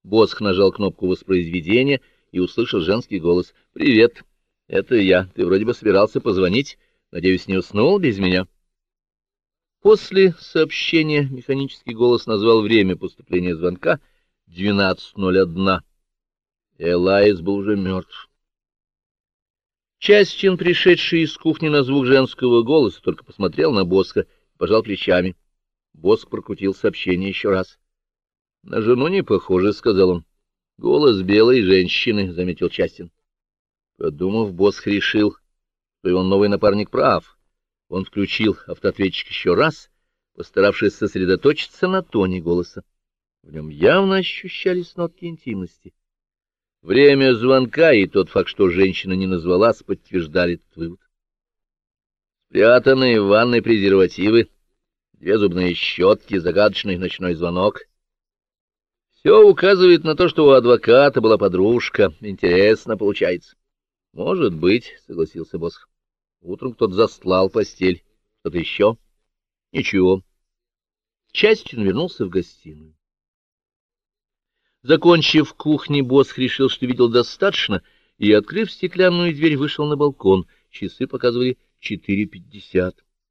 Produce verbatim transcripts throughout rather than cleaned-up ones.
Босх нажал кнопку воспроизведения и услышал женский голос. «Привет, это я. Ты вроде бы собирался позвонить. Надеюсь, не уснул без меня?» После сообщения механический голос назвал время поступления звонка — двенадцать ноль один. Элайс был уже мертв. Частин, пришедший из кухни на звук женского голоса, только посмотрел на Босха и пожал плечами. Босх прокрутил сообщение еще раз. — На жену не похоже, — сказал он. — Голос белой женщины, — заметил Частин. Подумав, Босх решил, что его новый напарник прав. Он включил автоответчик еще раз, постаравшись сосредоточиться на тоне голоса. В нем явно ощущались нотки интимности. Время звонка и тот факт, что женщина не назвалась, подтверждали этот вывод. Спрятанные в ванной презервативы, две зубные щетки, загадочный ночной звонок. Все указывает на то, что у адвоката была подружка. Интересно получается. — Может быть, — согласился Босх. Утром кто-то застлал постель. Что-то еще? — Ничего. Частин вернулся в гостиную. Закончив в кухне, Босх решил, что видел достаточно, и, открыв стеклянную дверь, вышел на балкон. Часы показывали четыре пятьдесят.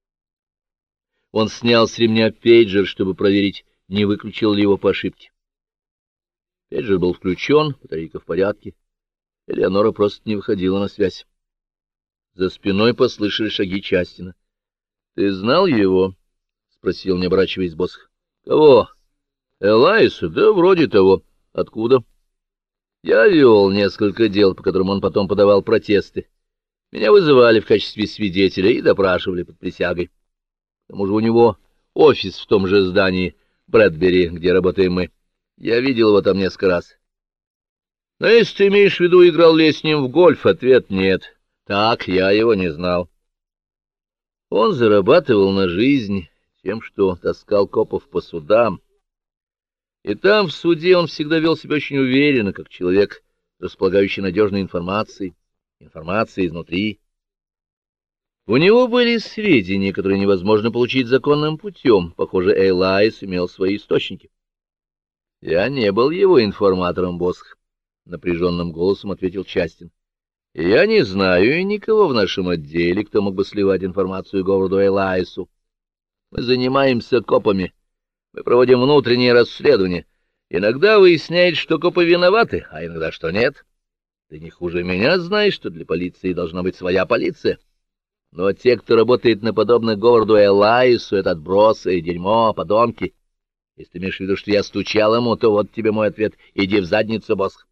Он снял с ремня пейджер, чтобы проверить, не выключил ли его по ошибке. Пейджер был включен, батарейка в порядке. Элеонора просто не выходила на связь. За спиной послышали шаги Частина. — Ты знал его? — спросил, не оборачиваясь, Босх. — Кого? — Элайса? Да вроде того. — Откуда? — Я вел несколько дел, по которым он потом подавал протесты. Меня вызывали в качестве свидетеля и допрашивали под присягой. К тому же у него офис в том же здании Брэдбери, где работаем мы. Я видел его там несколько раз. Но если ты имеешь в виду, играл ли я с ним в гольф, ответ — нет. Так, я его не знал. Он зарабатывал на жизнь тем, что таскал копов по судам. И там, в суде, он всегда вел себя очень уверенно, как человек, располагающий надежной информацией, информацией изнутри. У него были сведения, которые невозможно получить законным путем. Похоже, Элайс имел свои источники. — Я не был его информатором, Босх, — напряженным голосом ответил Частин. — Я не знаю никого в нашем отделе, кто мог бы сливать информацию Говарду Элайсу. Мы занимаемся копами. Мы проводим внутреннее расследование. Иногда выясняется, что копы виноваты, а иногда, что нет. Ты не хуже меня знаешь, что для полиции должна быть своя полиция. Но те, кто работает на подобных Говарду Элайсу, это отбросы, дерьмо, подонки. Если ты имеешь в виду, что я стучал ему, то вот тебе мой ответ. Иди в задницу, Босх.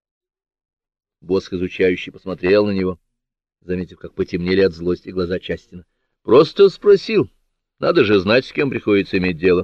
Босх, изучающий, посмотрел на него, заметив, как потемнели от злости глаза Частина. Просто спросил. Надо же знать, с кем приходится иметь дело.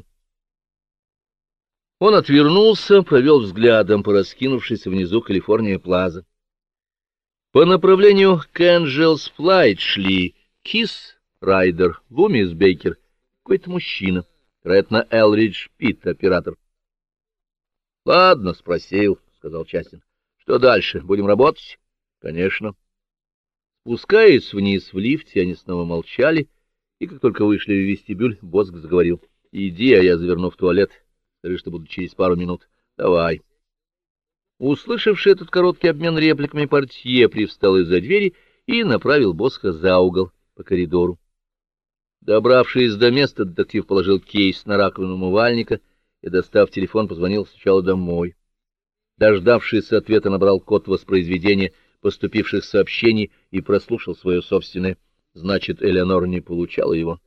Он отвернулся, провел взглядом по раскинувшейся внизу Калифорния Плаза. По направлению к Энджелс Флайт шли Кис Райдер, Лумис Бейкер, какой-то мужчина, вероятно, Элридж Питт, оператор. — Ладно, спросил, — сказал Частин. — Что дальше? Будем работать? — Конечно. Спускаясь вниз в лифте, они снова молчали, и как только вышли в вестибюль, Босх заговорил. — Иди, а я заверну в туалет. Скажи, что буду через пару минут. Давай. Услышавший этот короткий обмен репликами, портье привстал из-за двери и направил Босха за угол по коридору. Добравшись до места, детектив положил кейс на раковину умывальника и, достав телефон, позвонил сначала домой. Дождавшись ответа, набрал код воспроизведения поступивших сообщений и прослушал свое собственное. Значит, Элеонора не получала его.